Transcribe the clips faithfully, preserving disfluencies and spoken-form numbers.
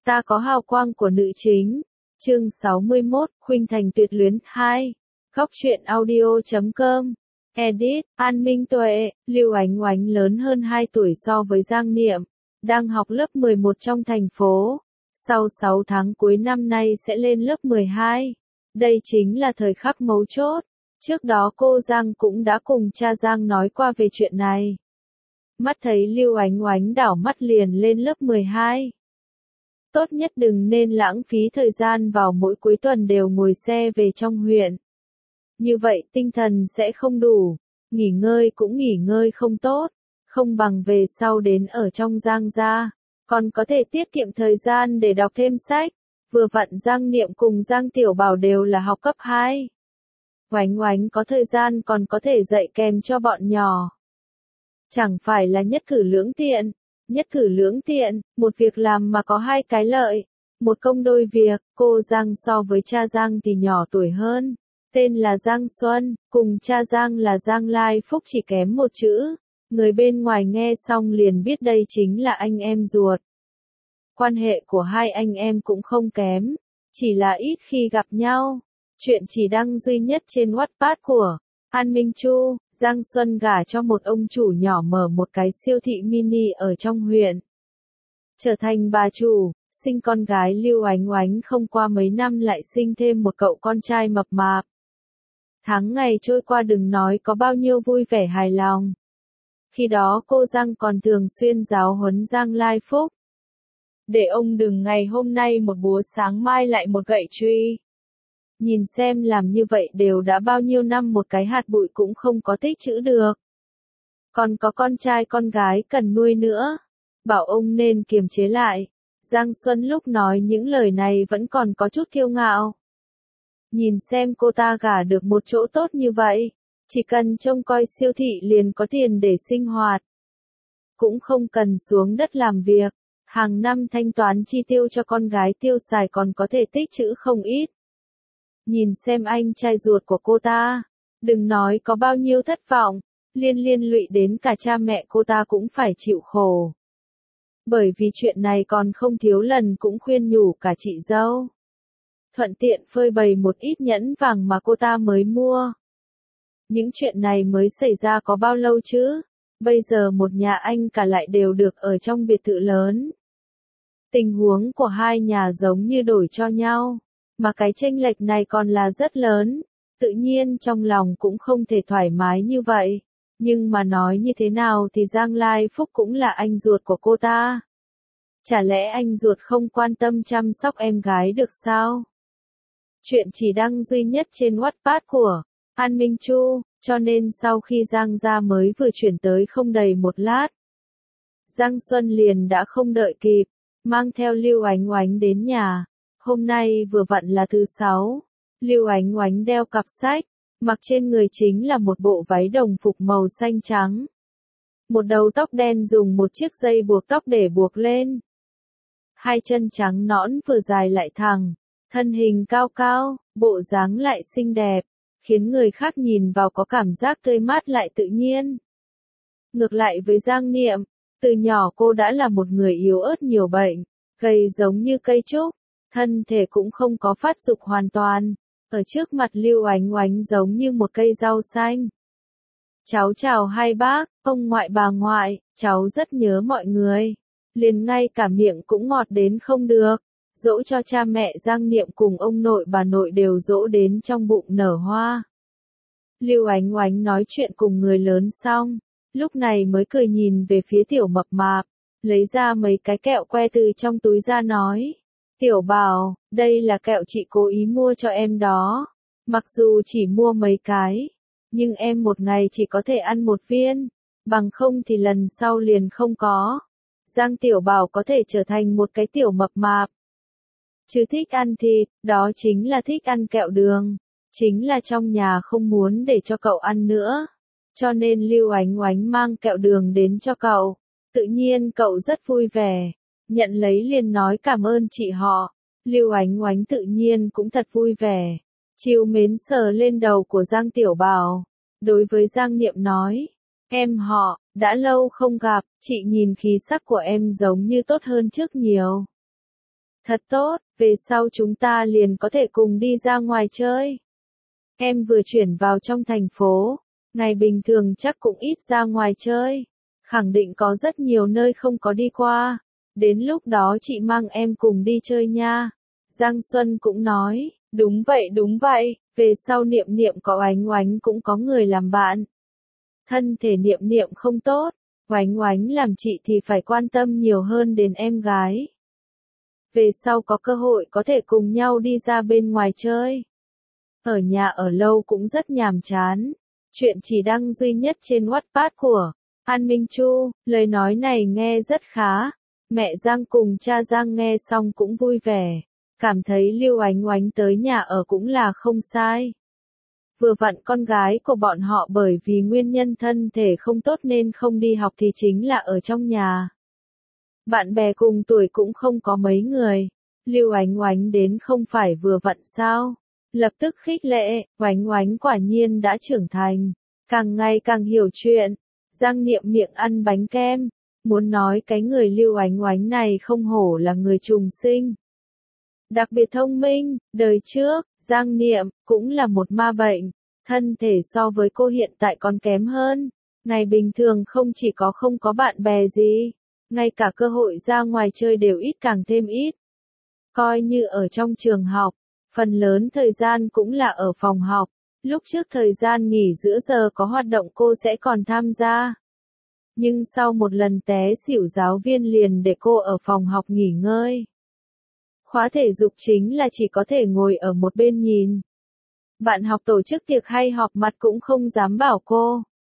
Ta có hào quang của nữ chính. Chương sáu mươi mốt, Khuynh Thành tuyệt luyến hai. Góc truyện audio chấm com. Edit, An Minh Tuệ, Lưu Ánh Oánh lớn hơn hai tuổi so với Giang Niệm, đang học lớp mười một trong thành phố. Sau sáu tháng cuối năm nay sẽ lên lớp mười hai. Đây chính là thời khắc mấu chốt. Trước đó cô Giang cũng đã cùng cha Giang nói qua về chuyện này. Mắt thấy Lưu Ánh Oánh đảo mắt liền lên lớp mười hai. Tốt nhất đừng nên lãng phí thời gian vào mỗi cuối tuần đều ngồi xe về trong huyện. Như vậy tinh thần sẽ không đủ, nghỉ ngơi cũng nghỉ ngơi không tốt, không bằng về sau đến ở trong Giang gia, còn có thể tiết kiệm thời gian để đọc thêm sách. Vừa vặn Giang Niệm cùng Giang Tiểu Bảo đều là học cấp hai. Oánh Oánh có thời gian còn có thể dạy kèm cho bọn nhỏ. Chẳng phải là nhất cử lưỡng tiện. Nhất cử lưỡng tiện, một việc làm mà có hai cái lợi, một công đôi việc. Cô Giang so với cha Giang thì nhỏ tuổi hơn, tên là Giang Xuân, cùng cha Giang là Giang Lai Phúc chỉ kém một chữ. Người bên ngoài nghe xong liền biết đây chính là anh em ruột. Quan hệ của hai anh em cũng không kém, chỉ là ít khi gặp nhau. Chuyện chỉ đăng duy nhất trên Wattpad của An Minh Chu. Giang Xuân gả cho một ông chủ nhỏ mở một cái siêu thị mini ở trong huyện. Trở thành bà chủ, sinh con gái Lưu Ánh Oánh không qua mấy năm lại sinh thêm một cậu con trai mập mạp. Tháng ngày trôi qua đừng nói có bao nhiêu vui vẻ hài lòng. Khi đó cô Giang còn thường xuyên giáo huấn Giang Lai Phúc. Để ông đừng ngày hôm nay một búa sáng mai lại một gậy truy. Nhìn xem làm như vậy đều đã bao nhiêu năm một cái hạt bụi cũng không có tích trữ được. Còn có con trai con gái cần nuôi nữa. Bảo ông nên kiềm chế lại. Giang Xuân lúc nói những lời này vẫn còn có chút kiêu ngạo. Nhìn xem cô ta gả được một chỗ tốt như vậy. Chỉ cần trông coi siêu thị liền có tiền để sinh hoạt. Cũng không cần xuống đất làm việc. Hàng năm thanh toán chi tiêu cho con gái tiêu xài còn có thể tích trữ không ít. Nhìn xem anh trai ruột của cô ta, đừng nói có bao nhiêu thất vọng, liên liên lụy đến cả cha mẹ cô ta cũng phải chịu khổ. Bởi vì chuyện này còn không thiếu lần cũng khuyên nhủ cả chị dâu. Thuận tiện phơi bày một ít nhẫn vàng mà cô ta mới mua. Những chuyện này mới xảy ra có bao lâu chứ? Bây giờ một nhà anh cả lại đều được ở trong biệt thự lớn. Tình huống của hai nhà giống như đổi cho nhau. Mà cái chênh lệch này còn là rất lớn, tự nhiên trong lòng cũng không thể thoải mái như vậy. Nhưng mà nói như thế nào thì Giang Lai Phúc cũng là anh ruột của cô ta. Chả lẽ anh ruột không quan tâm chăm sóc em gái được sao? Chuyện chỉ đăng duy nhất trên Wattpad của An Minh Chu, cho nên sau khi Giang gia mới vừa chuyển tới không đầy một lát. Giang Xuân liền đã không đợi kịp, mang theo Lưu Ánh Oánh đến nhà. Hôm nay vừa vặn là thứ sáu, Lưu Ánh Oánh đeo cặp sách, mặc trên người chính là một bộ váy đồng phục màu xanh trắng. Một đầu tóc đen dùng một chiếc dây buộc tóc để buộc lên. Hai chân trắng nõn vừa dài lại thẳng, thân hình cao cao, bộ dáng lại xinh đẹp, khiến người khác nhìn vào có cảm giác tươi mát lại tự nhiên. Ngược lại với Giang Niệm, từ nhỏ cô đã là một người yếu ớt nhiều bệnh, gầy giống như cây trúc. Thân thể cũng không có phát dục hoàn toàn, ở trước mặt Lưu Ánh Oánh giống như một cây rau xanh. Cháu chào hai bác, ông ngoại bà ngoại, cháu rất nhớ mọi người. Liền ngay cả miệng cũng ngọt đến không được, dỗ cho cha mẹ Giang Niệm cùng ông nội bà nội đều dỗ đến trong bụng nở hoa. Lưu Ánh Oánh nói chuyện cùng người lớn xong, lúc này mới cười nhìn về phía tiểu mập mạp, lấy ra mấy cái kẹo que từ trong túi ra nói. Tiểu Bảo, đây là kẹo chị cố ý mua cho em đó. Mặc dù chỉ mua mấy cái, nhưng em một ngày chỉ có thể ăn một viên, bằng không thì lần sau liền không có. Giang Tiểu Bảo có thể trở thành một cái tiểu mập mạp. Chứ thích ăn thịt, đó chính là thích ăn kẹo đường. Chính là trong nhà không muốn để cho cậu ăn nữa. Cho nên Lưu Ánh Oánh mang kẹo đường đến cho cậu. Tự nhiên cậu rất vui vẻ. Nhận lấy liền nói cảm ơn chị họ. Lưu Ánh Oánh tự nhiên cũng thật vui vẻ. Trìu mến sờ lên đầu của Giang Tiểu Bảo. Đối với Giang Niệm nói. Em họ, đã lâu không gặp, chị nhìn khí sắc của em giống như tốt hơn trước nhiều. Thật tốt, về sau chúng ta liền có thể cùng đi ra ngoài chơi. Em vừa chuyển vào trong thành phố, ngày bình thường chắc cũng ít ra ngoài chơi. Khẳng định có rất nhiều nơi không có đi qua. Đến lúc đó chị mang em cùng đi chơi nha. Giang Xuân cũng nói, đúng vậy đúng vậy, về sau Niệm Niệm có Oánh Oánh cũng có người làm bạn. Thân thể Niệm Niệm không tốt, Oánh Oánh làm chị thì phải quan tâm nhiều hơn đến em gái. Về sau có cơ hội có thể cùng nhau đi ra bên ngoài chơi. Ở nhà ở lâu cũng rất nhàm chán. Chuyện chỉ đăng duy nhất trên Wattpad của An Minh Chu, lời nói này nghe rất khá. Mẹ Giang cùng cha Giang nghe xong cũng vui vẻ, cảm thấy Lưu Oánh Oánh tới nhà ở cũng là không sai. Vừa vặn con gái của bọn họ bởi vì nguyên nhân thân thể không tốt nên không đi học thì chính là ở trong nhà. Bạn bè cùng tuổi cũng không có mấy người. Lưu Oánh Oánh đến không phải vừa vặn sao? Lập tức khích lệ, Oánh Oánh quả nhiên đã trưởng thành, càng ngày càng hiểu chuyện. Giang Niệm miệng ăn bánh kem, muốn nói cái người Lưu Oánh Oánh này không hổ là người trùng sinh. Đặc biệt thông minh, đời trước, Giang Niệm cũng là một ma bệnh, thân thể so với cô hiện tại còn kém hơn. Ngày bình thường không chỉ có không có bạn bè gì, ngay cả cơ hội ra ngoài chơi đều ít càng thêm ít. Coi như ở trong trường học, phần lớn thời gian cũng là ở phòng học, lúc trước thời gian nghỉ giữa giờ có hoạt động cô sẽ còn tham gia. Nhưng sau một lần té xỉu giáo viên liền để cô ở phòng học nghỉ ngơi. Khóa thể dục chính là chỉ có thể ngồi ở một bên nhìn. Bạn học tổ chức tiệc hay họp mặt cũng không dám bảo cô.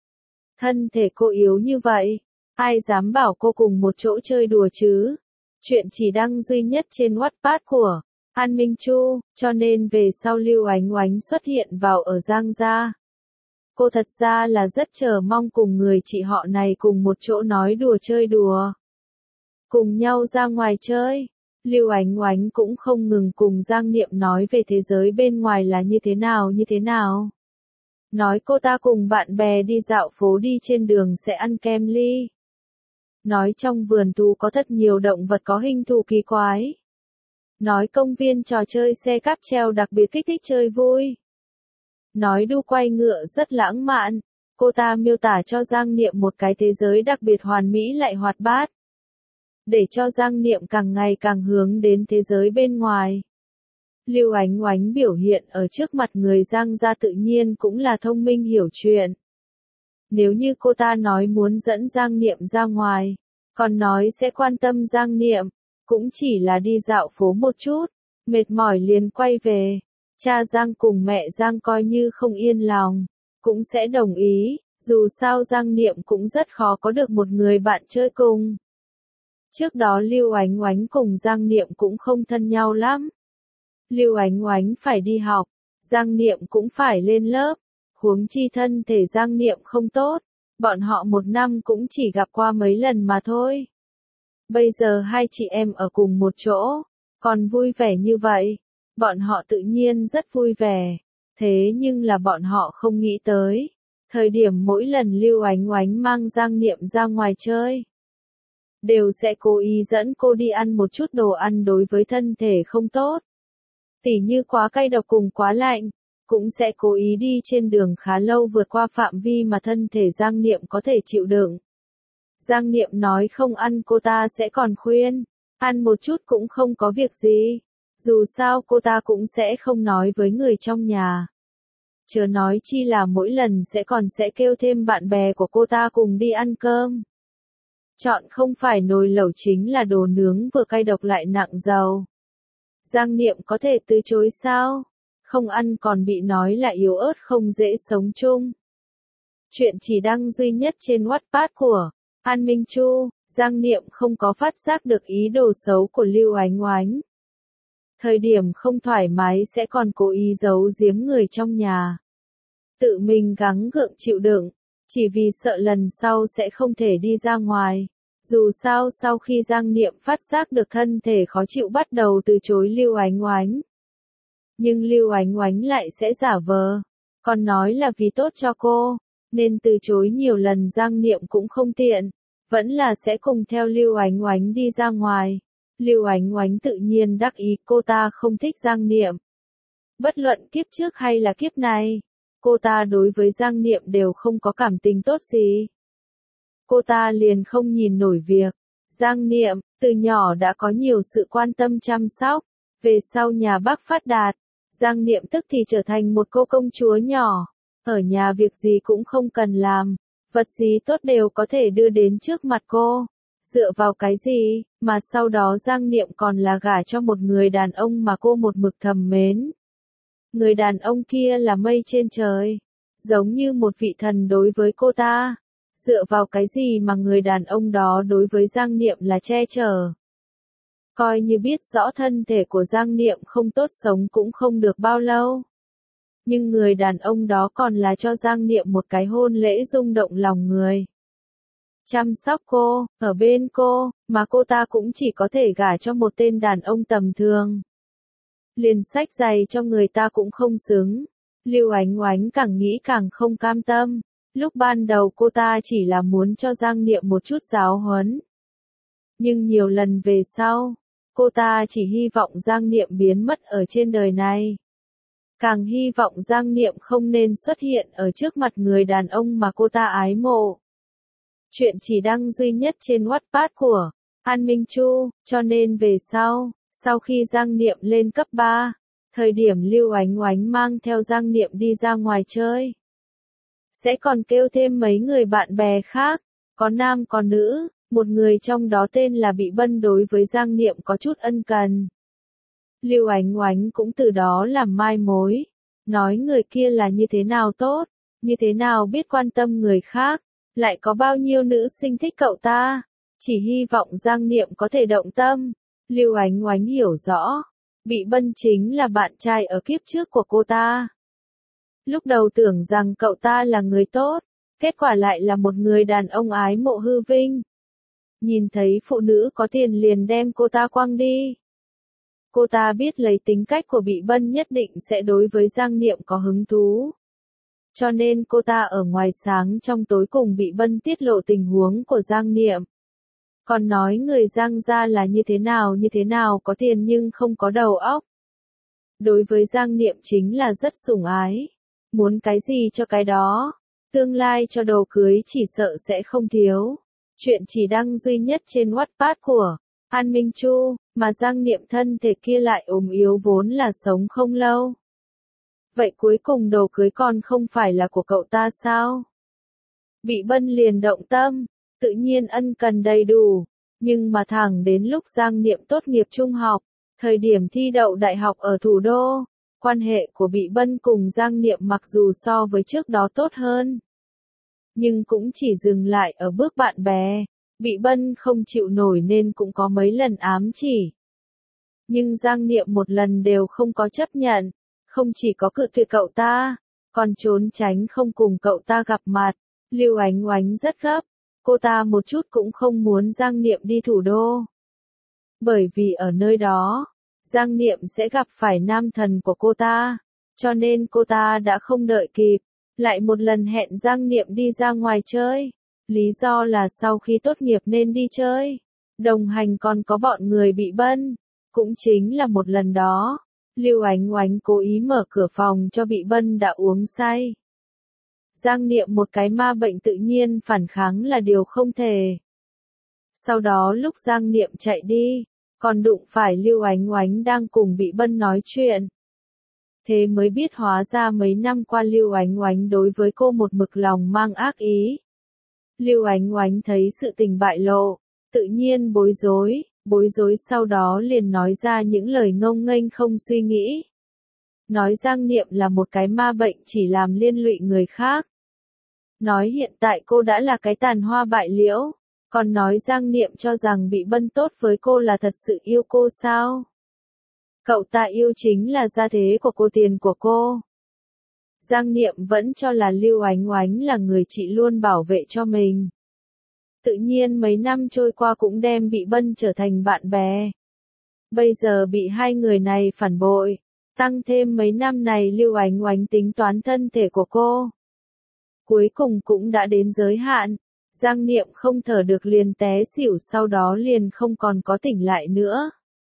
Thân thể cô yếu như vậy, ai dám bảo cô cùng một chỗ chơi đùa chứ? Chuyện chỉ đăng duy nhất trên Wattpad của An Minh Chu, cho nên về sau Lưu Oánh Oánh xuất hiện vào ở Giang gia. Cô thật ra là rất chờ mong cùng người chị họ này cùng một chỗ nói đùa chơi đùa. Cùng nhau ra ngoài chơi. Lưu Oánh Oánh cũng không ngừng cùng Giang Niệm nói về thế giới bên ngoài là như thế nào như thế nào. Nói cô ta cùng bạn bè đi dạo phố đi trên đường sẽ ăn kem ly. Nói trong vườn thú có thật nhiều động vật có hình thù kỳ quái. Nói công viên trò chơi xe cáp treo đặc biệt kích thích chơi vui. Nói đu quay ngựa rất lãng mạn. Cô ta miêu tả cho Giang Niệm một cái thế giới đặc biệt hoàn mỹ lại hoạt bát. Để cho Giang Niệm càng ngày càng hướng đến thế giới bên ngoài. Lưu Oánh Oánh biểu hiện ở trước mặt người Giang gia tự nhiên cũng là thông minh hiểu chuyện. Nếu như cô ta nói muốn dẫn Giang Niệm ra ngoài, còn nói sẽ quan tâm Giang Niệm, cũng chỉ là đi dạo phố một chút, mệt mỏi liền quay về. Cha Giang cùng mẹ Giang coi như không yên lòng, cũng sẽ đồng ý, dù sao Giang Niệm cũng rất khó có được một người bạn chơi cùng. Trước đó Lưu Oánh Oánh cùng Giang Niệm cũng không thân nhau lắm. Lưu Oánh Oánh phải đi học, Giang Niệm cũng phải lên lớp, huống chi thân thể Giang Niệm không tốt, bọn họ một năm cũng chỉ gặp qua mấy lần mà thôi. Bây giờ hai chị em ở cùng một chỗ, còn vui vẻ như vậy, bọn họ tự nhiên rất vui vẻ, thế nhưng là bọn họ không nghĩ tới, thời điểm mỗi lần Lưu Oánh Oánh mang Giang Niệm ra ngoài chơi, đều sẽ cố ý dẫn cô đi ăn một chút đồ ăn đối với thân thể không tốt. Tỉ như quá cay độc cùng quá lạnh, cũng sẽ cố ý đi trên đường khá lâu vượt qua phạm vi mà thân thể Giang Niệm có thể chịu đựng. Giang Niệm nói không ăn cô ta sẽ còn khuyên, ăn một chút cũng không có việc gì, dù sao cô ta cũng sẽ không nói với người trong nhà. Chớ nói chi là mỗi lần sẽ còn sẽ kêu thêm bạn bè của cô ta cùng đi ăn cơm. Chọn không phải nồi lẩu chính là đồ nướng vừa cay độc lại nặng dầu. Giang Niệm có thể từ chối sao? Không ăn còn bị nói là yếu ớt không dễ sống chung. Chuyện chỉ đăng duy nhất trên Wattpad của An Minh Chu, Giang Niệm không có phát giác được ý đồ xấu của Lưu Oánh Oánh. Thời điểm không thoải mái sẽ còn cố ý giấu giếm người trong nhà. Tự mình gắng gượng chịu đựng, chỉ vì sợ lần sau sẽ không thể đi ra ngoài. Dù sao sau khi Giang Niệm phát giác được thân thể khó chịu bắt đầu từ chối Lưu Oánh Oánh. Nhưng Lưu Oánh Oánh lại sẽ giả vờ, còn nói là vì tốt cho cô, nên từ chối nhiều lần Giang Niệm cũng không tiện, vẫn là sẽ cùng theo Lưu Oánh Oánh đi ra ngoài. Lưu Ánh Oánh tự nhiên đắc ý cô ta không thích Giang Niệm. Bất luận kiếp trước hay là kiếp này, cô ta đối với Giang Niệm đều không có cảm tình tốt gì. Cô ta liền không nhìn nổi việc. Giang Niệm, từ nhỏ đã có nhiều sự quan tâm chăm sóc. Về sau nhà Bác phát đạt, Giang Niệm tức thì trở thành một cô công chúa nhỏ. Ở nhà việc gì cũng không cần làm. Vật gì tốt đều có thể đưa đến trước mặt cô. Dựa vào cái gì, mà sau đó Giang Niệm còn là gả cho một người đàn ông mà cô một mực thầm mến. Người đàn ông kia là mây trên trời, giống như một vị thần đối với cô ta. Dựa vào cái gì mà người đàn ông đó đối với Giang Niệm là che chở. Coi như biết rõ thân thể của Giang Niệm không tốt sống cũng không được bao lâu. Nhưng người đàn ông đó còn là cho Giang Niệm một cái hôn lễ rung động lòng người. Chăm sóc cô, ở bên cô, mà cô ta cũng chỉ có thể gả cho một tên đàn ông tầm thường. Liền xách giày cho người ta cũng không xứng. Lưu Ánh Oánh càng nghĩ càng không cam tâm. Lúc ban đầu cô ta chỉ là muốn cho Giang Niệm một chút giáo huấn. Nhưng nhiều lần về sau, cô ta chỉ hy vọng Giang Niệm biến mất ở trên đời này. Càng hy vọng Giang Niệm không nên xuất hiện ở trước mặt người đàn ông mà cô ta ái mộ. Chuyện chỉ đăng duy nhất trên Wattpad của An Minh Chu, cho nên về sau, sau khi Giang Niệm lên cấp ba, thời điểm Lưu Ánh Oánh mang theo Giang Niệm đi ra ngoài chơi. Sẽ còn kêu thêm mấy người bạn bè khác, có nam có nữ, một người trong đó tên là Bị Bân đối với Giang Niệm có chút ân cần. Lưu Ánh Oánh cũng từ đó làm mai mối, nói người kia là như thế nào tốt, như thế nào biết quan tâm người khác, lại có bao nhiêu nữ sinh thích cậu ta, chỉ hy vọng Giang Niệm có thể động tâm. Lưu Ánh Oánh hiểu rõ, Bị Bân chính là bạn trai ở kiếp trước của cô ta. Lúc đầu tưởng rằng cậu ta là người tốt, kết quả lại là một người đàn ông ái mộ hư vinh. Nhìn thấy phụ nữ có tiền liền đem cô ta quăng đi. Cô ta biết lấy tính cách của Bị Bân nhất định sẽ đối với Giang Niệm có hứng thú. Cho nên cô ta ở ngoài sáng trong tối cùng Bị Bân tiết lộ tình huống của Giang Niệm. Còn nói người Giang gia là như thế nào như thế nào có tiền nhưng không có đầu óc. Đối với Giang Niệm chính là rất sủng ái. Muốn cái gì cho cái đó. Tương lai cho đồ cưới chỉ sợ sẽ không thiếu. Chuyện chỉ đăng duy nhất trên Wattpad của An Minh Chu, mà Giang Niệm thân thể kia lại ốm yếu vốn là sống không lâu. Vậy cuối cùng đồ cưới còn không phải là của cậu ta sao? Bị Bân liền động tâm, tự nhiên ân cần đầy đủ, nhưng mà thẳng đến lúc Giang Niệm tốt nghiệp trung học, thời điểm thi đậu đại học ở thủ đô, quan hệ của Bị Bân cùng Giang Niệm mặc dù so với trước đó tốt hơn, nhưng cũng chỉ dừng lại ở bước bạn bè. Bị Bân không chịu nổi nên cũng có mấy lần ám chỉ. Nhưng Giang Niệm một lần đều không có chấp nhận, không chỉ có cự tuyệt cậu ta, còn trốn tránh không cùng cậu ta gặp mặt. Lưu Ánh Oánh rất gấp, cô ta một chút cũng không muốn Giang Niệm đi thủ đô. Bởi vì ở nơi đó, Giang Niệm sẽ gặp phải nam thần của cô ta, cho nên cô ta đã không đợi kịp, lại một lần hẹn Giang Niệm đi ra ngoài chơi. Lý do là sau khi tốt nghiệp nên đi chơi, đồng hành còn có bọn người Bị Bân. Cũng chính là một lần đó, Lưu Ánh Oánh cố ý mở cửa phòng cho Bị Bân đã uống say. Giang Niệm một cái ma bệnh tự nhiên phản kháng là điều không thể. Sau đó lúc Giang Niệm chạy đi, còn đụng phải Lưu Ánh Oánh đang cùng Bị Bân nói chuyện. Thế mới biết hóa ra mấy năm qua Lưu Ánh Oánh đối với cô một mực lòng mang ác ý. Lưu Ánh Oánh thấy sự tình bại lộ, tự nhiên bối rối, bối rối sau đó liền nói ra những lời ngông nghênh không suy nghĩ. Nói Giang Niệm là một cái ma bệnh chỉ làm liên lụy người khác. Nói hiện tại cô đã là cái tàn hoa bại liễu, còn nói Giang Niệm cho rằng Bị Bân tốt với cô là thật sự yêu cô sao? Cậu ta yêu chính là gia thế của cô, tiền của cô. Giang Niệm vẫn cho là Lưu Ánh Oánh là người chị luôn bảo vệ cho mình. Tự nhiên mấy năm trôi qua cũng đem Bị Bân trở thành bạn bè. Bây giờ bị hai người này phản bội, tăng thêm mấy năm này Lưu Ánh Oánh tính toán thân thể của cô. Cuối cùng cũng đã đến giới hạn, Giang Niệm không thở được liền té xỉu, sau đó liền không còn có tỉnh lại nữa.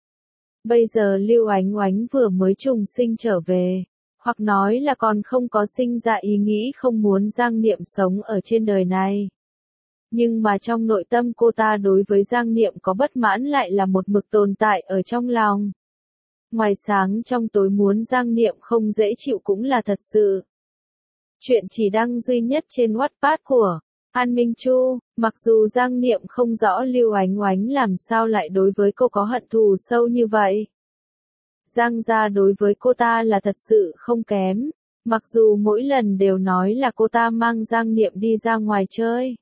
Bây giờ Lưu Ánh Oánh vừa mới trùng sinh trở về, hoặc nói là còn không có sinh ra ý nghĩ không muốn Giang Niệm sống ở trên đời này. Nhưng mà trong nội tâm cô ta đối với Giang Niệm có bất mãn lại là một mực tồn tại ở trong lòng. Ngoài sáng trong tối muốn Giang Niệm không dễ chịu cũng là thật sự. Chuyện chỉ đăng duy nhất trên Wattpad của An Minh Chu, mặc dù Giang Niệm không rõ Lưu Ánh Oánh làm sao lại đối với cô có hận thù sâu như vậy. Giang gia đối với cô ta là thật sự không kém, mặc dù mỗi lần đều nói là cô ta mang Giang Niệm đi ra ngoài chơi.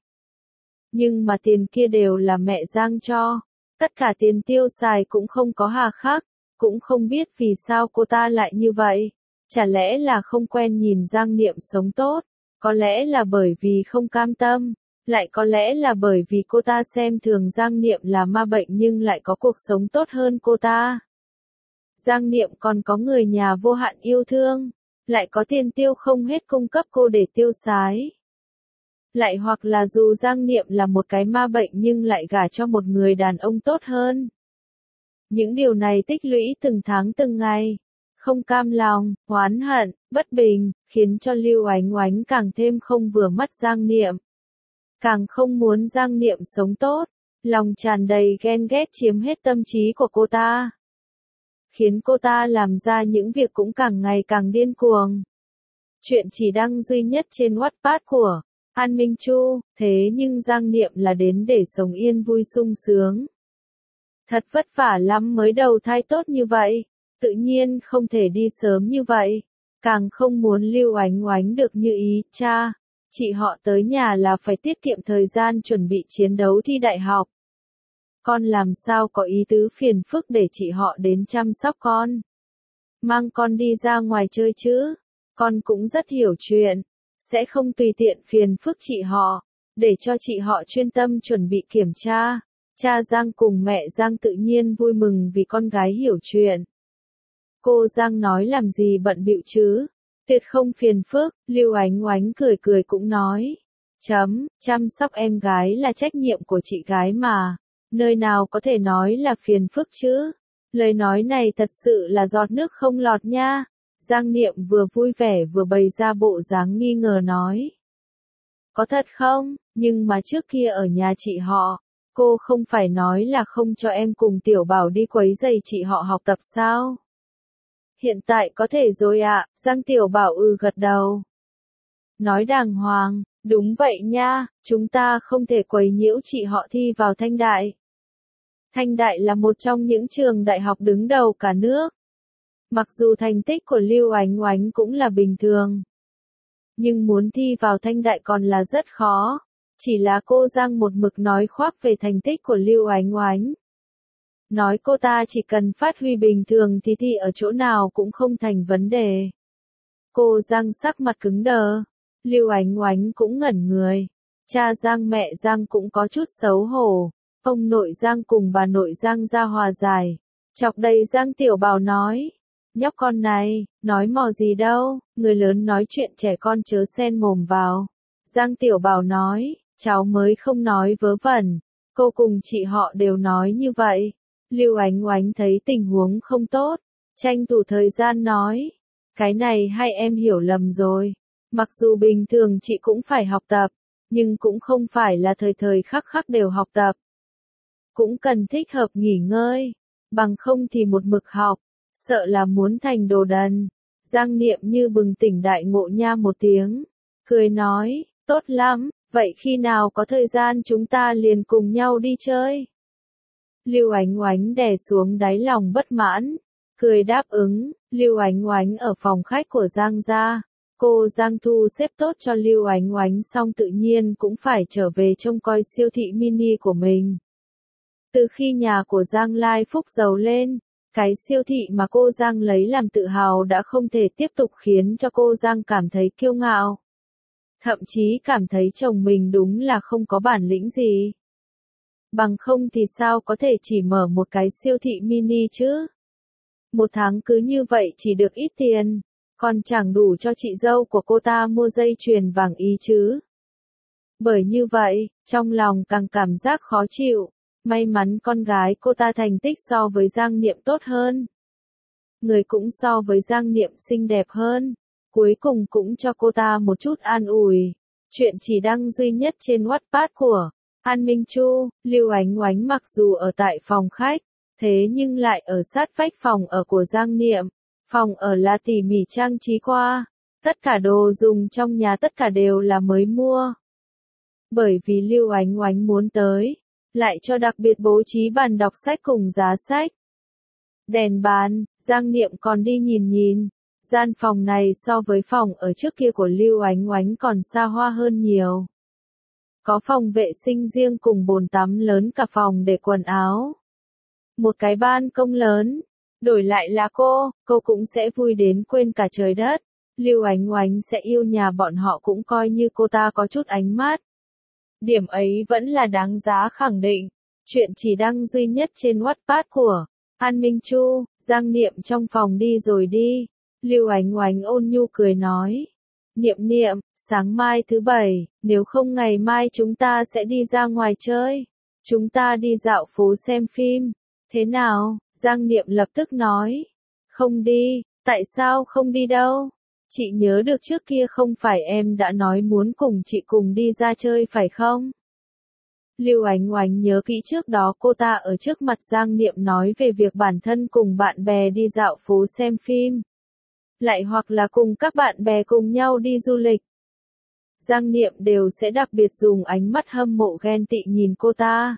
Nhưng mà tiền kia đều là mẹ Giang cho, tất cả tiền tiêu xài cũng không có hà khắc, cũng không biết vì sao cô ta lại như vậy. Chả lẽ là không quen nhìn Giang Niệm sống tốt, có lẽ là bởi vì không cam tâm, lại có lẽ là bởi vì cô ta xem thường Giang Niệm là ma bệnh nhưng lại có cuộc sống tốt hơn cô ta. Giang Niệm còn có người nhà vô hạn yêu thương, lại có tiền tiêu không hết cung cấp cô để tiêu xái. Lại hoặc là dù Giang Niệm là một cái ma bệnh nhưng lại gả cho một người đàn ông tốt hơn. Những điều này tích lũy từng tháng từng ngày, không cam lòng, oán hận, bất bình, khiến cho Lưu Ánh Oánh càng thêm không vừa mắt Giang Niệm. Càng không muốn Giang Niệm sống tốt, lòng tràn đầy ghen ghét chiếm hết tâm trí của cô ta. Khiến cô ta làm ra những việc cũng càng ngày càng điên cuồng. Chuyện chỉ đăng duy nhất trên Wattpad của An Minh Chu, thế nhưng Giang Niệm là đến để sống yên vui sung sướng. Thật vất vả lắm mới đầu thai tốt như vậy, tự nhiên không thể đi sớm như vậy, càng không muốn Lưu Ánh Oánh được như ý, cha, chị họ tới nhà là phải tiết kiệm thời gian chuẩn bị chiến đấu thi đại học. Con làm sao có ý tứ phiền phức để chị họ đến chăm sóc con. Mang con đi ra ngoài chơi chứ, con cũng rất hiểu chuyện, sẽ không tùy tiện phiền phức chị họ, để cho chị họ chuyên tâm chuẩn bị kiểm tra. Cha Giang cùng mẹ Giang tự nhiên vui mừng vì con gái hiểu chuyện. Cô Giang nói làm gì bận bịu chứ, tuyệt không phiền phức, Lưu Ánh Oánh cười cười cũng nói. Chấm, chăm sóc em gái là trách nhiệm của chị gái mà, nơi nào có thể nói là phiền phức chứ. Lời nói này thật sự là giọt nước không lọt nha. Giang Niệm vừa vui vẻ vừa bày ra bộ dáng nghi ngờ nói. Có thật không, nhưng mà trước kia ở nhà chị họ, cô không phải nói là không cho em cùng Tiểu Bảo đi quấy rầy chị họ học tập sao? Hiện tại có thể rồi ạ, à, Giang Tiểu Bảo ừ gật đầu. Nói đàng hoàng, đúng vậy nha, chúng ta không thể quấy nhiễu chị họ thi vào Thanh Đại. Thanh Đại là một trong những trường đại học đứng đầu cả nước. Mặc dù thành tích của Lưu Ánh Oánh cũng là bình thường, nhưng muốn thi vào Thanh Đại còn là rất khó. Chỉ là cô Giang một mực nói khoác về thành tích của Lưu Ánh Oánh. Nói cô ta chỉ cần phát huy bình thường thì thi ở chỗ nào cũng không thành vấn đề. Cô Giang sắc mặt cứng đờ. Lưu Ánh Oánh cũng ngẩn người. Cha Giang mẹ Giang cũng có chút xấu hổ. Ông nội Giang cùng bà nội Giang ra hòa giải. Chọc đầy Giang Tiểu Bảo nói. Nhóc con này, nói mò gì đâu, người lớn nói chuyện trẻ con chớ xen mồm vào. Giang Tiểu Bảo nói, cháu mới không nói vớ vẩn, cô cùng chị họ đều nói như vậy. Lưu Ánh Oánh thấy tình huống không tốt, tranh thủ thời gian nói, cái này hai em hiểu lầm rồi. Mặc dù bình thường chị cũng phải học tập, nhưng cũng không phải là thời thời khắc khắc đều học tập. Cũng cần thích hợp nghỉ ngơi, bằng không thì một mực học, sợ là muốn thành đồ đần. Giang Niệm như bừng tỉnh đại ngộ nha một tiếng, cười nói, tốt lắm, vậy khi nào có thời gian chúng ta liền cùng nhau đi chơi. Lưu Ánh Oánh đè xuống đáy lòng bất mãn, cười đáp ứng. Lưu Ánh Oánh ở phòng khách của Giang gia, cô Giang thu xếp tốt cho Lưu Ánh Oánh xong tự nhiên cũng phải trở về trông coi siêu thị mini của mình. Từ khi nhà của Giang Lai Phúc giàu lên, cái siêu thị mà cô Giang lấy làm tự hào đã không thể tiếp tục khiến cho cô Giang cảm thấy kiêu ngạo. Thậm chí cảm thấy chồng mình đúng là không có bản lĩnh gì. Bằng không thì sao có thể chỉ mở một cái siêu thị mini chứ? Một tháng cứ như vậy chỉ được ít tiền, còn chẳng đủ cho chị dâu của cô ta mua dây chuyền vàng ý chứ. Bởi như vậy, trong lòng càng cảm giác khó chịu. May mắn con gái cô ta thành tích so với Giang Niệm tốt hơn. Người cũng so với Giang Niệm xinh đẹp hơn. Cuối cùng cũng cho cô ta một chút an ủi. Chuyện chỉ đăng duy nhất trên Wattpad của An Minh Chu. Lưu Ánh Oánh mặc dù ở tại phòng khách, thế nhưng lại ở sát vách phòng ở của Giang Niệm. Phòng ở là tỉ mỉ trang trí qua. Tất cả đồ dùng trong nhà tất cả đều là mới mua. Bởi vì Lưu Ánh Oánh muốn tới, lại cho đặc biệt bố trí bàn đọc sách cùng giá sách. Đèn bàn, Giang Niệm còn đi nhìn nhìn. Gian phòng này so với phòng ở trước kia của Lưu Ánh Oánh còn xa hoa hơn nhiều. Có phòng vệ sinh riêng cùng bồn tắm lớn cả phòng để quần áo. Một cái ban công lớn. Đổi lại là cô, cô cũng sẽ vui đến quên cả trời đất. Lưu Ánh Oánh sẽ yêu nhà bọn họ cũng coi như cô ta có chút ánh mắt. Điểm ấy vẫn là đáng giá khẳng định. Chuyện chỉ đăng duy nhất trên Wattpad của An Minh Chu. Giang Niệm trong phòng đi rồi đi. Lưu Ánh Oánh ôn nhu cười nói. Niệm Niệm, sáng mai thứ bảy, nếu không ngày mai chúng ta sẽ đi ra ngoài chơi. Chúng ta đi dạo phố xem phim. Thế nào? Giang Niệm lập tức nói. Không đi, tại sao không đi đâu? Chị nhớ được trước kia không phải em đã nói muốn cùng chị cùng đi ra chơi phải không? Lưu Ánh Oánh nhớ kỹ trước đó cô ta ở trước mặt Giang Niệm nói về việc bản thân cùng bạn bè đi dạo phố xem phim. Lại hoặc là cùng các bạn bè cùng nhau đi du lịch. Giang Niệm đều sẽ đặc biệt dùng ánh mắt hâm mộ ghen tị nhìn cô ta.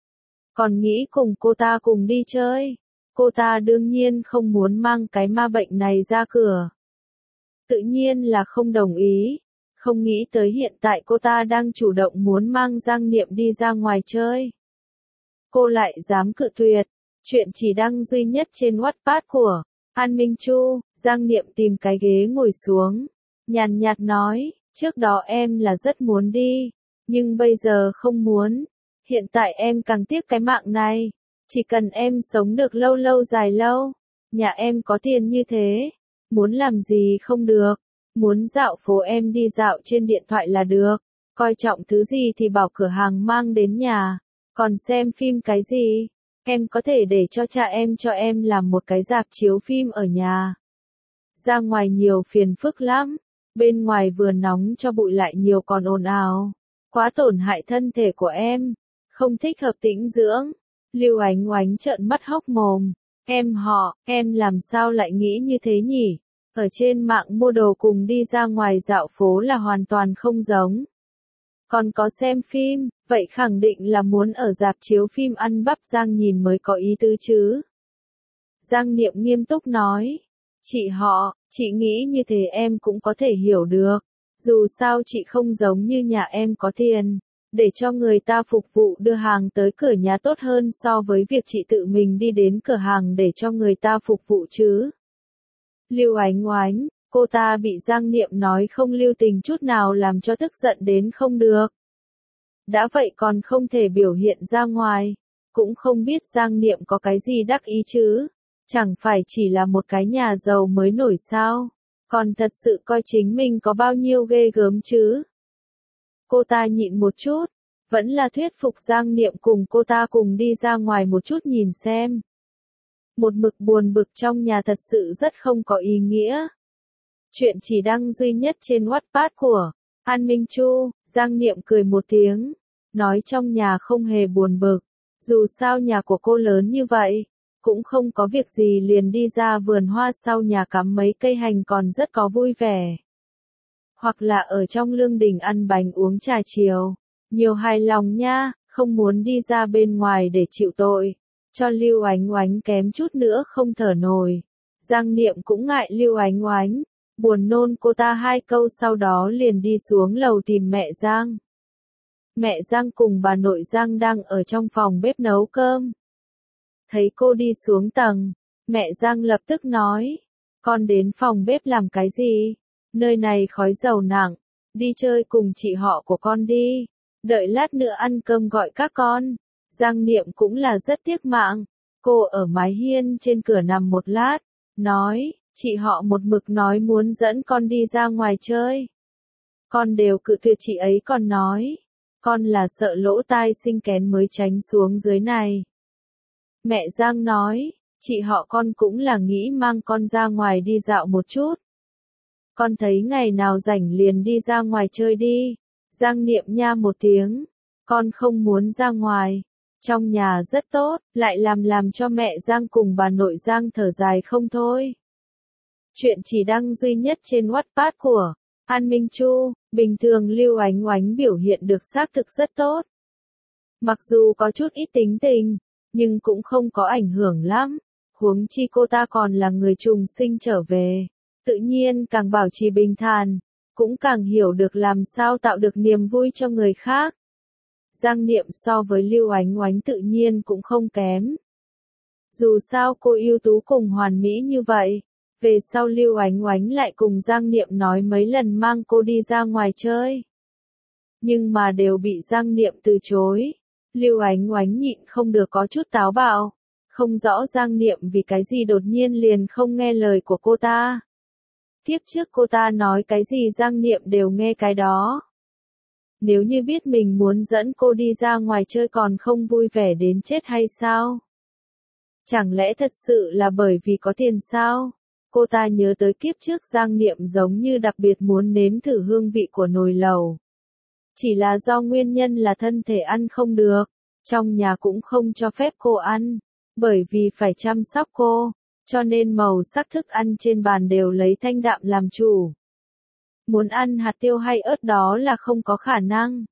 Còn nghĩ cùng cô ta cùng đi chơi. Cô ta đương nhiên không muốn mang cái ma bệnh này ra cửa. Tự nhiên là không đồng ý. Không nghĩ tới hiện tại cô ta đang chủ động muốn mang Giang Niệm đi ra ngoài chơi. Cô lại dám cự tuyệt. Chuyện chỉ đăng duy nhất trên Wattpad của An Minh Chu. Giang Niệm tìm cái ghế ngồi xuống. Nhàn nhạt nói, trước đó em là rất muốn đi. Nhưng bây giờ không muốn. Hiện tại em càng tiếc cái mạng này. Chỉ cần em sống được lâu lâu dài lâu. Nhà em có tiền như thế. Muốn làm gì không được. Muốn dạo phố em đi dạo trên điện thoại là được. Coi trọng thứ gì thì bảo cửa hàng mang đến nhà. Còn xem phim cái gì? Em có thể để cho cha em cho em làm một cái rạp chiếu phim ở nhà. Ra ngoài nhiều phiền phức lắm. Bên ngoài vừa nóng cho bụi lại nhiều còn ồn ào. Quá tổn hại thân thể của em. Không thích hợp tĩnh dưỡng. Lưu Ánh Oánh trợn mắt hốc mồm. Em họ, em làm sao lại nghĩ như thế nhỉ? Ở trên mạng mua đồ cùng đi ra ngoài dạo phố là hoàn toàn không giống. Còn có xem phim, vậy khẳng định là muốn ở rạp chiếu phim ăn bắp rang nhìn mới có ý tứ chứ. Giang Niệm nghiêm túc nói. Chị họ, chị nghĩ như thế em cũng có thể hiểu được. Dù sao chị không giống như nhà em có tiền. Để cho người ta phục vụ đưa hàng tới cửa nhà tốt hơn so với việc chị tự mình đi đến cửa hàng để cho người ta phục vụ chứ. Lưu Ánh Oánh, cô ta bị Giang Niệm nói không lưu tình chút nào làm cho tức giận đến không được. Đã vậy còn không thể biểu hiện ra ngoài. Cũng không biết Giang Niệm có cái gì đắc ý chứ. Chẳng phải chỉ là một cái nhà giàu mới nổi sao. Còn thật sự coi chính mình có bao nhiêu ghê gớm chứ. Cô ta nhịn một chút. Vẫn là thuyết phục Giang Niệm cùng cô ta cùng đi ra ngoài một chút nhìn xem. Một mực buồn bực trong nhà thật sự rất không có ý nghĩa. Chuyện chỉ đăng duy nhất trên Wattpad của An Minh Chu. Giang Niệm cười một tiếng. Nói trong nhà không hề buồn bực. Dù sao nhà của cô lớn như vậy. Cũng không có việc gì liền đi ra vườn hoa sau nhà cắm mấy cây hành còn rất có vui vẻ. Hoặc là ở trong lương đình ăn bánh uống trà chiều. Nhiều hài lòng nha, không muốn đi ra bên ngoài để chịu tội. Cho Lưu Ánh Oánh kém chút nữa không thở nổi. Giang Niệm cũng ngại Lưu Ánh Oánh. Buồn nôn cô ta hai câu sau đó liền đi xuống lầu tìm mẹ Giang. Mẹ Giang cùng bà nội Giang đang ở trong phòng bếp nấu cơm. Thấy cô đi xuống tầng, mẹ Giang lập tức nói. Con đến phòng bếp làm cái gì? Nơi này khói dầu nặng. Đi chơi cùng chị họ của con đi. Đợi lát nữa ăn cơm gọi các con. Giang Niệm cũng là rất tiếc mạng. Cô ở mái hiên trên cửa nằm một lát. Nói, chị họ một mực nói muốn dẫn con đi ra ngoài chơi. Con đều cự tuyệt chị ấy còn nói. con là sợ lỗ tai sinh kén mới tránh xuống dưới này. Mẹ Giang nói, chị họ con cũng là nghĩ mang con ra ngoài đi dạo một chút. Con thấy ngày nào rảnh liền đi ra ngoài chơi đi. Giang Niệm nha một tiếng, con không muốn ra ngoài. Trong nhà rất tốt, lại làm làm cho mẹ Giang cùng bà nội Giang thở dài không thôi. Chuyện chỉ đăng duy nhất trên Wattpad của An Minh Chu, bình thường Lưu Ánh Oánh biểu hiện được xác thực rất tốt. Mặc dù có chút ít tính tình, nhưng cũng không có ảnh hưởng lắm. Huống chi cô ta còn là người trùng sinh trở về, tự nhiên càng bảo trì bình thản, cũng càng hiểu được làm sao tạo được niềm vui cho người khác. Giang Niệm so với Lưu Ánh Oánh tự nhiên cũng không kém. Dù sao cô ưu tú cùng hoàn mỹ như vậy, về sau Lưu Ánh Oánh lại cùng Giang Niệm nói mấy lần mang cô đi ra ngoài chơi. Nhưng mà đều bị Giang Niệm từ chối. Lưu Ánh Oánh nhịn không được có chút táo bạo, không rõ Giang Niệm vì cái gì đột nhiên liền không nghe lời của cô ta. Tiếp trước cô ta nói cái gì Giang Niệm đều nghe cái đó. Nếu như biết mình muốn dẫn cô đi ra ngoài chơi còn không vui vẻ đến chết hay sao? Chẳng lẽ thật sự là bởi vì có tiền sao? Cô ta nhớ tới kiếp trước Giang Niệm giống như đặc biệt muốn nếm thử hương vị của nồi lẩu. Chỉ là do nguyên nhân là thân thể ăn không được, trong nhà cũng không cho phép cô ăn, bởi vì phải chăm sóc cô, cho nên màu sắc thức ăn trên bàn đều lấy thanh đạm làm chủ. Muốn ăn hạt tiêu hay ớt đó là không có khả năng.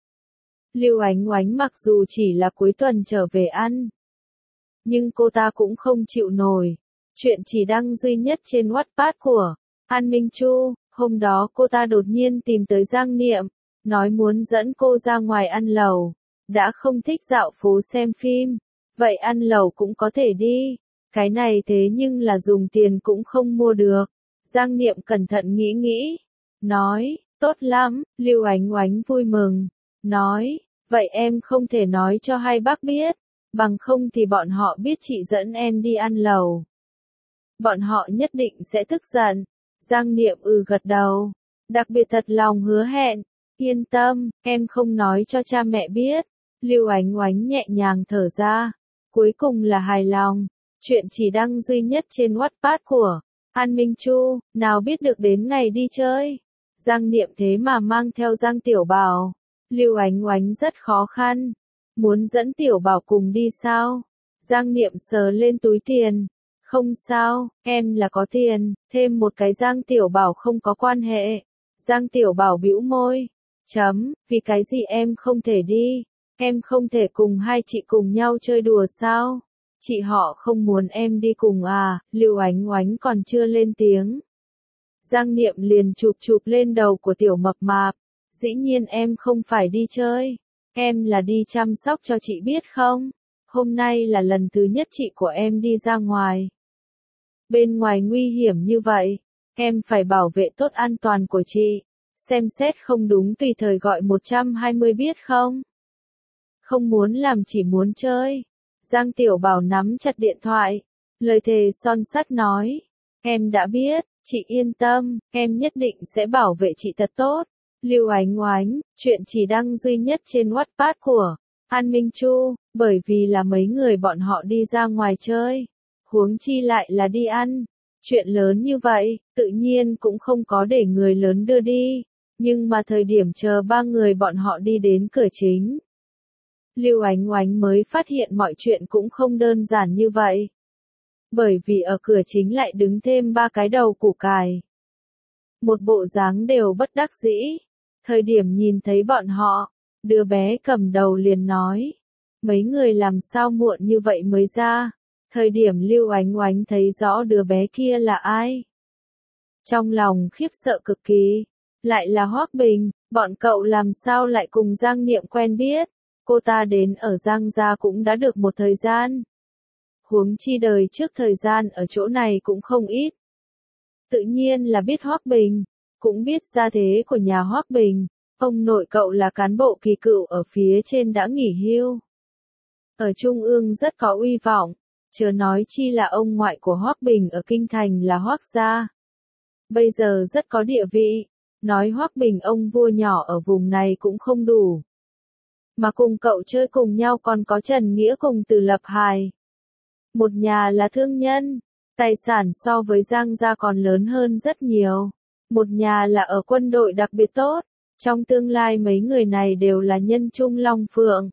Lưu Ánh Oánh mặc dù chỉ là cuối tuần trở về ăn, nhưng cô ta cũng không chịu nổi. Chuyện chỉ đăng duy nhất trên Wattpad của An Minh Chu, hôm đó cô ta đột nhiên tìm tới Giang Niệm, nói muốn dẫn cô ra ngoài ăn lẩu, đã không thích dạo phố xem phim, vậy ăn lẩu cũng có thể đi, cái này thế nhưng là dùng tiền cũng không mua được. Giang Niệm cẩn thận nghĩ nghĩ, nói, tốt lắm. Lưu Ánh Oánh vui mừng, nói, vậy em không thể nói cho hai bác biết, bằng không thì bọn họ biết chị dẫn em đi ăn lẩu. Bọn họ nhất định sẽ tức giận. Giang Niệm ừ gật đầu, đặc biệt thật lòng hứa hẹn, yên tâm, em không nói cho cha mẹ biết. Lưu Ánh Oánh nhẹ nhàng thở ra, cuối cùng là hài lòng. Chuyện chỉ đăng duy nhất trên Wattpad của An Minh Chu, nào biết được đến ngày đi chơi. Giang Niệm thế mà mang theo Giang Tiểu Bảo. Lưu Ánh Oánh rất khó khăn, muốn dẫn Tiểu Bảo cùng đi sao? Giang Niệm sờ lên túi tiền. Không sao, em là có tiền, thêm một cái Giang Tiểu Bảo không có quan hệ. Giang Tiểu Bảo bĩu môi. Chấm, vì cái gì em không thể đi? Em không thể cùng hai chị cùng nhau chơi đùa sao? Chị họ không muốn em đi cùng à? Lưu Ánh Oánh còn chưa lên tiếng. Giang Niệm liền chụp chụp lên đầu của Tiểu Mập Mạp. Dĩ nhiên em không phải đi chơi. Em là đi chăm sóc cho chị biết không? Hôm nay là lần thứ nhất chị của em đi ra ngoài. Bên ngoài nguy hiểm như vậy, em phải bảo vệ tốt an toàn của chị. Xem xét không đúng tùy thời gọi một trăm hai mươi biết không? Không muốn làm chỉ muốn chơi. Giang Tiểu Bảo nắm chặt điện thoại, lời thề son sắt nói. Em đã biết, chị yên tâm, em nhất định sẽ bảo vệ chị thật tốt. Lưu Ánh Oánh, chuyện chỉ đăng duy nhất trên Wattpad của An Minh Chu, bởi vì là mấy người bọn họ đi ra ngoài chơi, huống chi lại là đi ăn. Chuyện lớn như vậy, tự nhiên cũng không có để người lớn đưa đi, nhưng mà thời điểm chờ ba người bọn họ đi đến cửa chính, Lưu Ánh Oánh mới phát hiện mọi chuyện cũng không đơn giản như vậy. Bởi vì ở cửa chính lại đứng thêm ba cái đầu củ cải. Một bộ dáng đều bất đắc dĩ. Thời điểm nhìn thấy bọn họ, đứa bé cầm đầu liền nói. Mấy người làm sao muộn như vậy mới ra. Thời điểm Lưu Ánh Oánh thấy rõ đứa bé kia là ai. Trong lòng khiếp sợ cực kỳ. Lại là Hoắc Bình, bọn cậu làm sao lại cùng Giang Niệm quen biết. Cô ta đến ở Giang gia cũng đã được một thời gian. Huống chi đời trước thời gian ở chỗ này cũng không ít. Tự nhiên là biết Hoắc Bình, cũng biết gia thế của nhà Hoắc Bình. Ông nội cậu là cán bộ kỳ cựu ở phía trên đã nghỉ hưu. Ở Trung ương rất có uy vọng, chớ nói chi là ông ngoại của Hoắc Bình ở Kinh Thành là Hoắc gia. Bây giờ rất có địa vị, nói Hoắc Bình ông vua nhỏ ở vùng này cũng không đủ. mà cùng cậu chơi cùng nhau còn có Trần Nghĩa cùng Từ Lập Hải. Một nhà là thương nhân, tài sản so với Giang gia còn lớn hơn rất nhiều. Một nhà là ở quân đội đặc biệt tốt, trong tương lai mấy người này đều là nhân trung long phượng.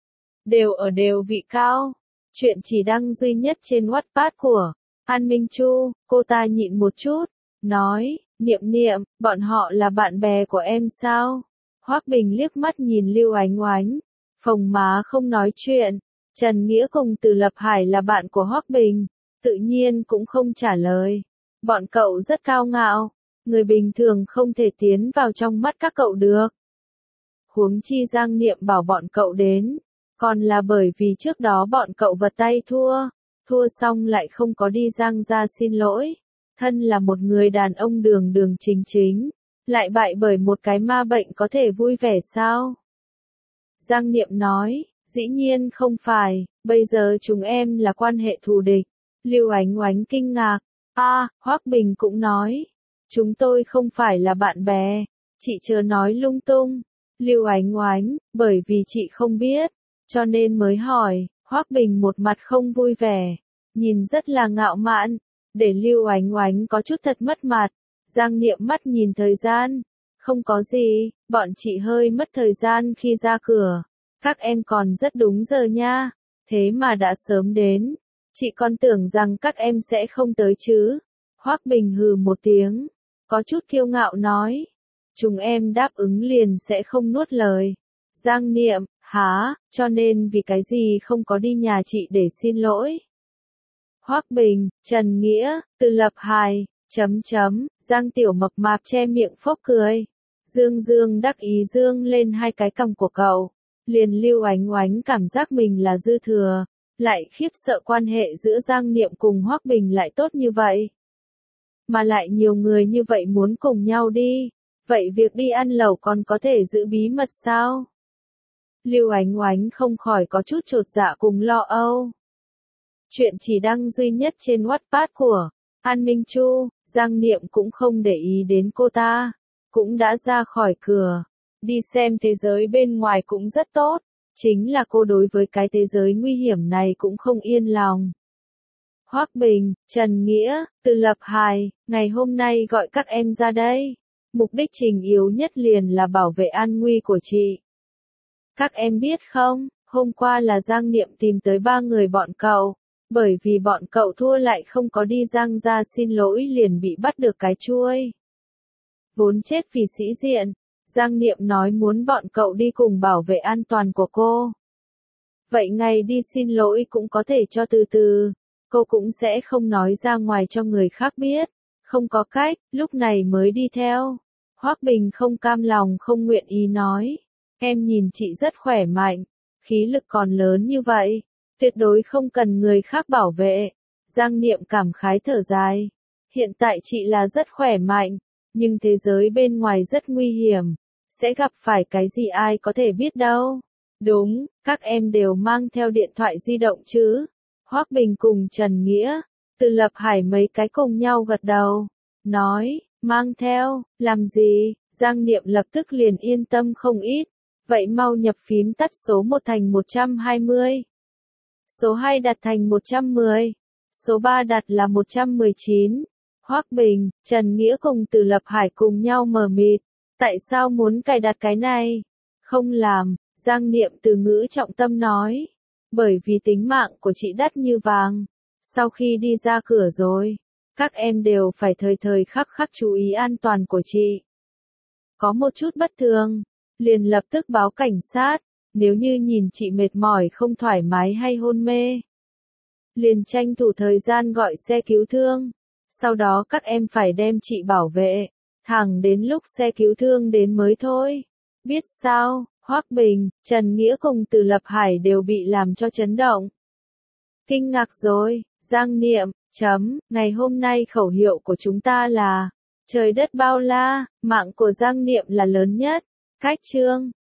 Đều ở đều vị cao. Chuyện chỉ đăng duy nhất trên Wattpad của An Minh Chu, cô ta nhịn một chút, nói, Niệm Niệm, bọn họ là bạn bè của em sao? Hoắc Bình liếc mắt nhìn Lưu Ánh Oánh, phồng má không nói chuyện. Trần Nghĩa cùng Từ Lập Hải là bạn của Hoắc Bình, tự nhiên cũng không trả lời. Bọn cậu rất cao ngạo, người bình thường không thể tiến vào trong mắt các cậu được. Huống chi Giang Niệm bảo bọn cậu đến, còn là bởi vì trước đó bọn cậu vật tay thua, thua xong lại không có đi Giang gia xin lỗi. Thân là một người đàn ông đường đường chính chính, lại bại bởi một cái ma bệnh có thể vui vẻ sao? Giang Niệm nói, dĩ nhiên không phải, bây giờ chúng em là quan hệ thù địch. Lưu Ánh Oánh kinh ngạc, a, à, Hoắc Bình cũng nói, chúng tôi không phải là bạn bè, chị chớ nói lung tung. Lưu Ánh Oánh, bởi vì chị không biết, cho nên mới hỏi. Hoắc Bình một mặt không vui vẻ, nhìn rất là ngạo mạn, để Lưu Ánh Oánh có chút thật mất mặt. Giang Niệm mắt nhìn thời gian, không có gì, bọn chị hơi mất thời gian khi ra cửa. Các em còn rất đúng giờ nha, thế mà đã sớm đến. Chị còn tưởng rằng các em sẽ không tới chứ. Hoắc Bình hừ một tiếng, có chút kiêu ngạo nói. Chúng em đáp ứng liền sẽ không nuốt lời. Giang Niệm, hả, cho nên vì cái gì không có đi nhà chị để xin lỗi. Hoắc Bình, Trần Nghĩa, Từ Lập Hải, chấm chấm, Giang Tiểu mập mạp che miệng phốc cười. Dương Dương đắc ý dương lên hai cái cằm của cậu. Liền Lưu Ánh Oánh cảm giác mình là dư thừa, lại khiếp sợ quan hệ giữa Giang Niệm cùng Hoắc Bình lại tốt như vậy. Mà lại nhiều người như vậy muốn cùng nhau đi, vậy việc đi ăn lẩu còn có thể giữ bí mật sao? Lưu Ánh Oánh không khỏi có chút chột dạ cùng lo âu. Chuyện chỉ đăng duy nhất trên Wattpad của An Minh Chu, Giang Niệm cũng không để ý đến cô ta, cũng đã ra khỏi cửa. Đi xem thế giới bên ngoài cũng rất tốt, chính là cô đối với cái thế giới nguy hiểm này cũng không yên lòng. Hoắc Bình, Trần Nghĩa, Từ Lập Hải, ngày hôm nay gọi các em ra đây. Mục đích trình yếu nhất liền là bảo vệ an nguy của chị. Các em biết không, hôm qua là Giang Niệm tìm tới ba người bọn cậu, bởi vì bọn cậu thua lại không có đi Giang gia xin lỗi liền bị bắt được cái chuôi. Vốn chết vì sĩ diện, Giang Niệm nói muốn bọn cậu đi cùng bảo vệ an toàn của cô. Vậy ngày đi xin lỗi cũng có thể cho từ từ, cô cũng sẽ không nói ra ngoài cho người khác biết. Không có cách, lúc này mới đi theo. Hoắc Bình không cam lòng không nguyện ý nói. Em nhìn chị rất khỏe mạnh, khí lực còn lớn như vậy, tuyệt đối không cần người khác bảo vệ. Giang Niệm cảm khái thở dài. Hiện tại chị là rất khỏe mạnh, nhưng thế giới bên ngoài rất nguy hiểm, sẽ gặp phải cái gì ai có thể biết đâu. Đúng, các em đều mang theo điện thoại di động chứ? Hoắc Bình cùng Trần Nghĩa, Từ Lập Hải mấy cái cùng nhau gật đầu, nói, mang theo, làm gì? Giang Niệm lập tức liền yên tâm không ít. Vậy mau nhập phím tắt số một thành một trăm hai mươi. Số hai đặt thành một trăm mười. Số ba đặt là một trăm mười chín. Hoắc Bình, Trần Nghĩa cùng Từ Lập Hải cùng nhau mờ mịt. Tại sao muốn cài đặt cái này? Không làm, Giang Niệm từ ngữ trọng tâm nói. Bởi vì tính mạng của chị đắt như vàng. Sau khi đi ra cửa rồi, các em đều phải thời thời khắc khắc chú ý an toàn của chị. Có một chút bất thường, liền lập tức báo cảnh sát, nếu như nhìn chị mệt mỏi không thoải mái hay hôn mê. Liền tranh thủ thời gian gọi xe cứu thương, sau đó các em phải đem chị bảo vệ, thẳng đến lúc xe cứu thương đến mới thôi. Biết sao, Hoắc Bình, Trần Nghĩa cùng Từ Lập Hải đều bị làm cho chấn động. Kinh ngạc rồi, Giang Niệm, chấm, ngày hôm nay khẩu hiệu của chúng ta là, trời đất bao la, mạng của Giang Niệm là lớn nhất. Cách chương